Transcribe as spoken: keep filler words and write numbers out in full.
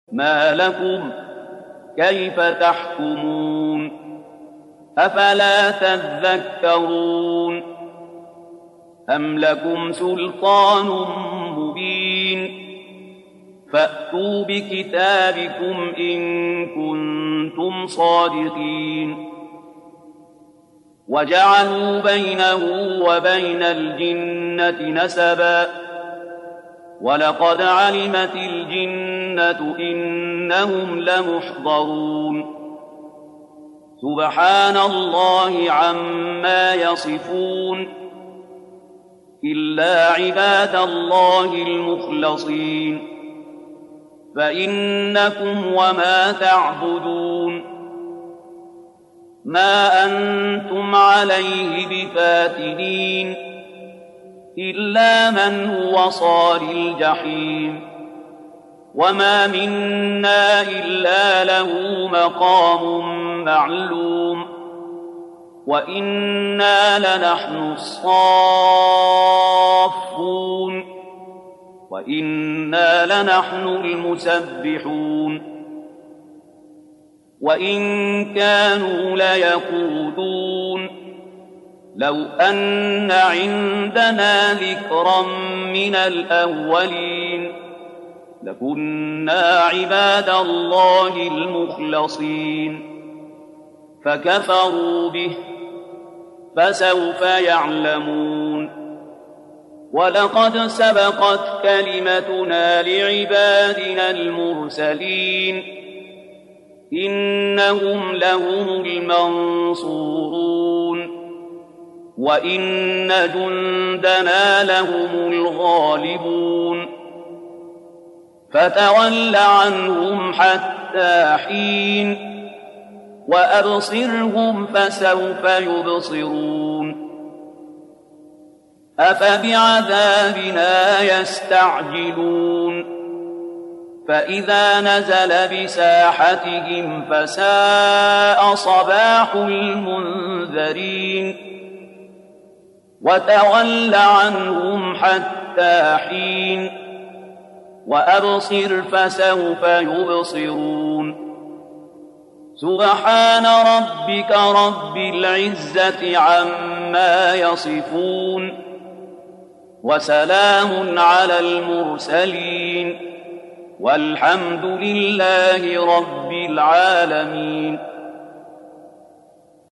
ما لكم كيف تحكمون أفلا تذكرون أم لكم سلطان مبين فأتوا بكتابكم إن كنتم صادقين وجعلوا بينه وبين الجنة نسبا ولقد علمت الجنة إنهم لمحضرون سبحان الله عما يصفون إلا عباد الله المخلصين فإنكم وما تعبدون ما أنتم عليه بفاتنين إلا من هو صال الجحيم وما منا إلا له مقام معلوم وإنا لنحن الصافون وإنا لنحن المسبحون وإن كانوا ليقولون لو أن عندنا ذكرا من الأولين لكنا عباد الله المخلصين فكفروا به فسوف يعلمون ولقد سبقت كلمتنا لعبادنا المرسلين إنهم لهم المنصورون وإن جندنا لهم الغالبون فتول عنهم حتى حين وأبصرهم فسوف يبصرون أفبعذابنا يستعجلون فإذا نزل بساحتهم فساء صباح المنذرين وتول عنهم حتى حين وأبصر فسوف يبصرون سبحان ربك رب العزة عما يصفون وسلام على المرسلين والحمد لله رب العالمين.